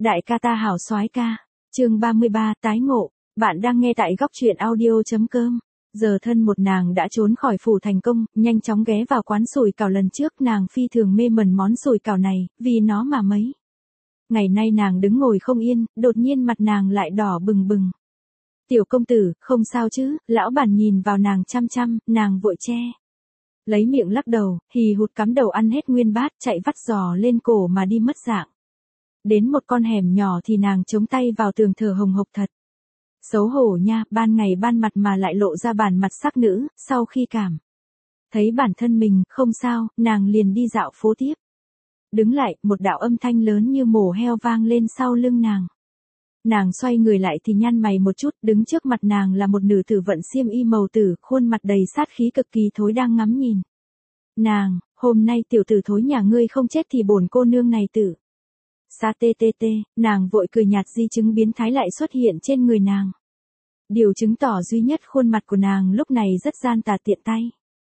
Đại ca ta hảo soái ca. Chương 33 tái ngộ. Bạn đang nghe tại góc truyện audio.com. Giờ thân một nàng đã trốn khỏi phủ thành công, nhanh chóng ghé vào quán sủi cảo lần trước, nàng phi thường mê mẩn món sủi cảo này, vì nó mà mấy ngày nay nàng đứng ngồi không yên, đột nhiên mặt nàng lại đỏ bừng bừng. Tiểu công tử, không sao chứ? Lão bản nhìn vào nàng chăm chăm, nàng vội che lấy miệng lắc đầu, hì hụt cắm đầu ăn hết nguyên bát, chạy vắt giò lên cổ mà đi mất dạng. Đến một con hẻm nhỏ thì nàng chống tay vào tường thở hồng hộc thật. Xấu hổ nha, ban ngày ban mặt mà lại lộ ra bản mặt sắc nữ, sau khi cảm thấy bản thân mình không sao, nàng liền đi dạo phố tiếp. Đứng lại, một đạo âm thanh lớn như mổ heo vang lên sau lưng nàng. Nàng xoay người lại thì nhăn mày một chút, đứng trước mặt nàng là một nữ tử vận xiêm y màu tử, khuôn mặt đầy sát khí cực kỳ thối đang ngắm nhìn nàng. Hôm nay tiểu tử thối nhà ngươi không chết thì bổn cô nương này tử sa tê tê tê. Nàng vội cười nhạt, di chứng biến thái lại xuất hiện trên người nàng. Điều chứng tỏ duy nhất khuôn mặt của nàng lúc này rất gian tà tiện tay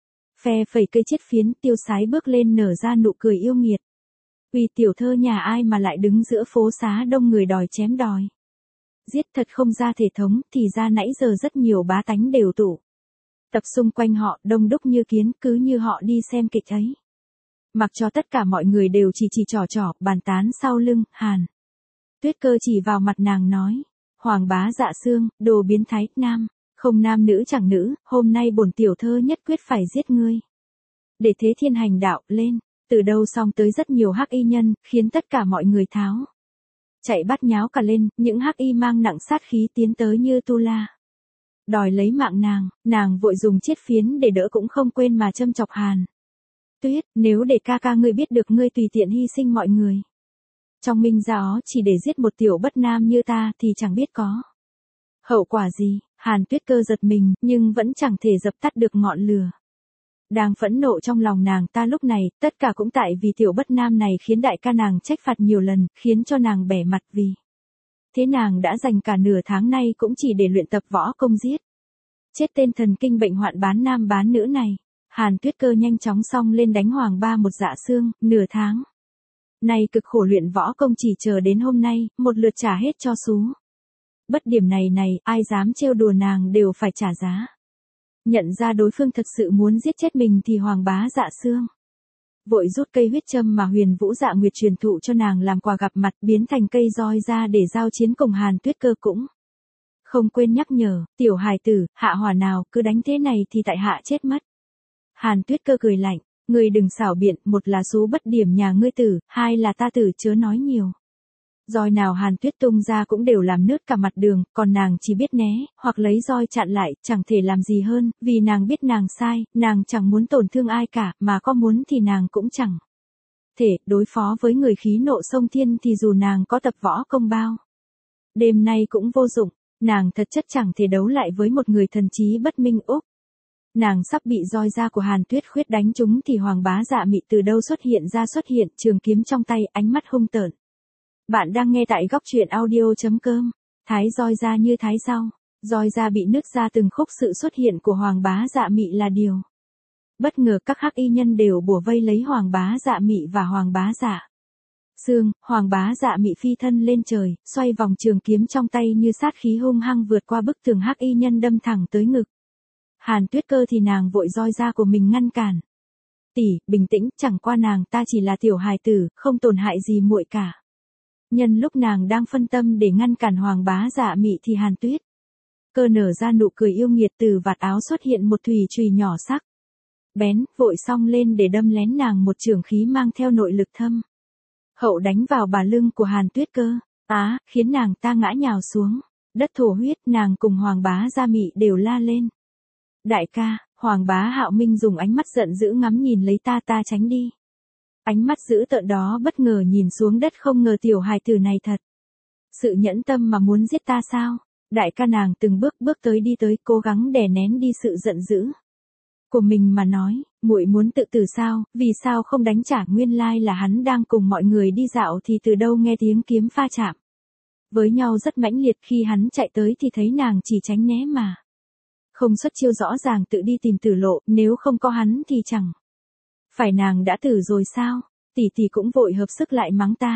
phe phẩy cây chiết phiến, tiêu sái bước lên nở ra nụ cười yêu nghiệt. Uy tiểu thơ nhà ai mà lại đứng giữa phố xá đông người đòi chém đòi giết, thật không ra thể thống, thì ra nãy giờ rất nhiều bá tánh đều tụ tập xung quanh họ, đông đúc như kiến, cứ như họ đi xem kịch ấy. Mặc cho tất cả mọi người đều chỉ trỏ, bàn tán sau lưng, Hàn Tuyết Cơ chỉ vào mặt nàng nói: Hoàng bá dạ xương, đồ biến thái, nam, không nam nữ chẳng nữ, hôm nay bổn tiểu thơ nhất quyết phải giết ngươi. Để thế thiên hành đạo, lên. Từ đâu xong tới rất nhiều hắc y nhân, khiến tất cả mọi người tháo chạy bắt nháo cả lên, những hắc y mang nặng sát khí tiến tới như tu la đòi lấy mạng nàng vội dùng chiết phiến để đỡ cũng không quên mà châm chọc Hàn Tuyết: Nếu để ca ca ngươi biết được ngươi tùy tiện hy sinh mọi người trong minh gió chỉ để giết một tiểu bất nam như ta thì chẳng biết có hậu quả gì. Hàn Tuyết Cơ giật mình, nhưng vẫn chẳng thể dập tắt được ngọn lửa đang phẫn nộ trong lòng nàng ta lúc này, tất cả cũng tại vì tiểu bất nam này khiến đại ca nàng trách phạt nhiều lần, khiến cho nàng bẻ mặt. Vì thế nàng đã dành cả nửa tháng nay cũng chỉ để luyện tập võ công giết chết tên thần kinh bệnh hoạn bán nam bán nữ này. Hàn Tuyết Cơ nhanh chóng xông lên đánh Hoàng Ba một dạ xương, nửa tháng nay cực khổ luyện võ công chỉ chờ đến hôm nay, một lượt trả hết cho xú bất điểm này, ai dám trêu đùa nàng đều phải trả giá. Nhận ra đối phương thật sự muốn giết chết mình thì Hoàng Bá dạ xương vội rút cây huyết châm mà Huyền Vũ Dạ Nguyệt truyền thụ cho nàng làm quà gặp mặt, biến thành cây roi ra để giao chiến cùng Hàn Tuyết Cơ, cũng không quên nhắc nhở: Tiểu hài tử, hạ hỏa nào, cứ đánh thế này thì tại hạ chết mất. Hàn Tuyết Cơ cười lạnh: Ngươi đừng xảo biện, một là số bất điểm nhà ngươi tử, hai là ta tử, chớ nói nhiều. Roi nào Hàn Tuyết tung ra cũng đều làm nứt cả mặt đường, còn nàng chỉ biết né, hoặc lấy roi chặn lại, chẳng thể làm gì hơn, vì nàng biết nàng sai, nàng chẳng muốn tổn thương ai cả, mà có muốn thì nàng cũng chẳng thể đối phó với người khí nộ sông thiên, thì dù nàng có tập võ công bao đêm nay cũng vô dụng, nàng thật chất chẳng thể đấu lại với một người thần trí bất minh. Úc, nàng sắp bị roi da của Hàn Tuyết Khuyết đánh trúng thì Hoàng Bá Dạ Mị từ đâu xuất hiện, trường kiếm trong tay, ánh mắt hung tợn. Bạn đang nghe tại góc truyện audio.com. Thái roi ra như thái rau, roi ra bị nứt ra từng khúc. Sự xuất hiện của Hoàng Bá Dạ Mị là điều bất ngờ, các hắc y nhân đều bủa vây lấy Hoàng Bá Dạ Mị và Hoàng Bá Dạ xương. Hoàng Bá Dạ Mị phi thân lên trời, xoay vòng trường kiếm trong tay như sát khí hung hăng vượt qua bức tường hắc y nhân đâm thẳng tới ngực Hàn Tuyết Cơ, thì nàng vội roi ra của mình ngăn cản. Tỷ, bình tĩnh, chẳng qua nàng ta chỉ là tiểu hài tử, không tổn hại gì muội cả. Nhân lúc nàng đang phân tâm để ngăn cản Hoàng Bá Dạ Mị thì Hàn Tuyết Cơ nở ra nụ cười yêu nghiệt, từ vạt áo xuất hiện một thùy chùy nhỏ sắc bén, vội xông lên để đâm lén nàng một chưởng khí mang theo nội lực thâm hậu đánh vào bả lưng của Hàn Tuyết Cơ, khiến nàng ta ngã nhào xuống đất thổ huyết. Nàng cùng Hoàng Bá Dạ Mị đều la lên: Đại ca! Hoàng Bá Hạo Minh dùng ánh mắt giận dữ ngắm nhìn lấy ta tránh đi. Ánh mắt dữ tợn đó bất ngờ nhìn xuống đất, không ngờ tiểu hài tử này thật sự nhẫn tâm mà muốn giết ta sao? Đại ca! Nàng từng bước đi tới, cố gắng đè nén đi sự giận dữ của mình mà nói: Muội muốn tự tử sao? Vì sao không đánh trả? Nguyên lai là hắn đang cùng mọi người đi dạo thì từ đâu nghe tiếng kiếm pha chạm với nhau rất mãnh liệt. Khi hắn chạy tới thì thấy nàng chỉ tránh né mà không xuất chiêu, rõ ràng tự đi tìm tử lộ, nếu không có hắn thì chẳng phải nàng đã tử rồi sao? Tỷ tỷ cũng vội hợp sức lại mắng ta: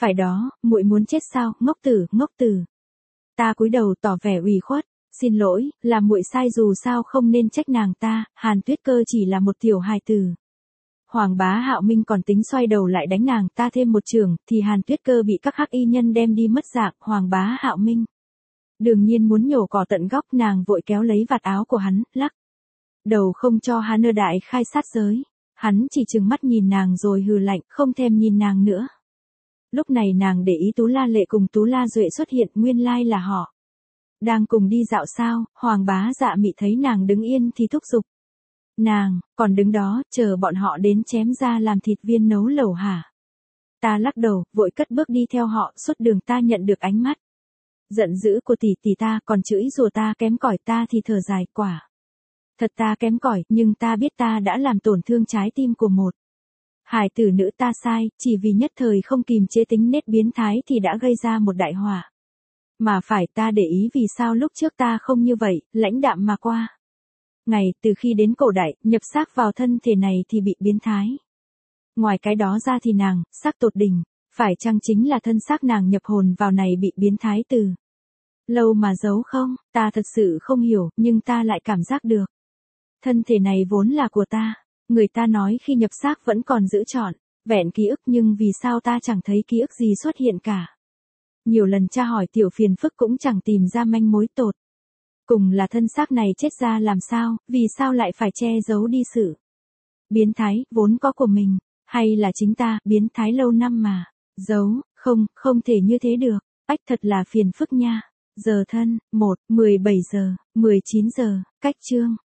Phải đó, muội muốn chết sao, ngốc tử, ngốc tử. Ta cúi đầu tỏ vẻ ủy khuất, xin lỗi, là muội sai dù sao không nên trách nàng ta, Hàn Tuyết Cơ chỉ là một tiểu hài tử. Hoàng Bá Hạo Minh còn tính xoay đầu lại đánh nàng ta thêm một chưởng, thì Hàn Tuyết Cơ bị các hắc y nhân đem đi mất dạng, Hoàng Bá Hạo Minh đương nhiên muốn nhổ cỏ tận gốc, nàng vội kéo lấy vạt áo của hắn, lắc đầu không cho hắn nơ đại khai sát giới. Hắn chỉ trừng mắt nhìn nàng rồi hừ lạnh, không thèm nhìn nàng nữa. Lúc này nàng để ý Tú La Lệ cùng Tú La Duệ xuất hiện, nguyên lai là họ đang cùng đi dạo sao. Hoàng Bá Dạ Mị thấy nàng đứng yên thì thúc giục nàng, còn đứng đó, chờ bọn họ đến chém ra làm thịt viên nấu lẩu hả? Ta lắc đầu, vội cất bước đi theo họ, suốt đường ta nhận được ánh mắt giận dữ của tỷ tỷ ta, còn chửi rủa ta kém cỏi, ta thì thở dài, quả thật ta kém cỏi, nhưng ta biết ta đã làm tổn thương trái tim của một hài tử nữ, ta sai, chỉ vì nhất thời không kìm chế tính nết biến thái thì đã gây ra một đại họa. Mà phải, ta để ý vì sao lúc trước ta không như vậy, lãnh đạm mà qua ngày, từ khi đến cổ đại, nhập xác vào thân thể này thì bị biến thái. Ngoài cái đó ra thì nàng, xác tột đỉnh, phải chăng chính là thân xác nàng nhập hồn vào này bị biến thái từ lâu mà giấu không? Ta thật sự không hiểu, nhưng ta lại cảm giác được. Thân thể này vốn là của ta. Người ta nói khi nhập xác vẫn còn giữ trọn vẹn ký ức, nhưng vì sao ta chẳng thấy ký ức gì xuất hiện cả. Nhiều lần tra hỏi Tiểu Phiền Phức cũng chẳng tìm ra manh mối tột cùng là thân xác này chết ra làm sao, vì sao lại phải che giấu đi sự biến thái vốn có của mình, hay là chính ta biến thái lâu năm mà giấu, không thể như thế được. Ách, thật là phiền phức nha. Giờ thân, 17 giờ, 19 giờ, cách chương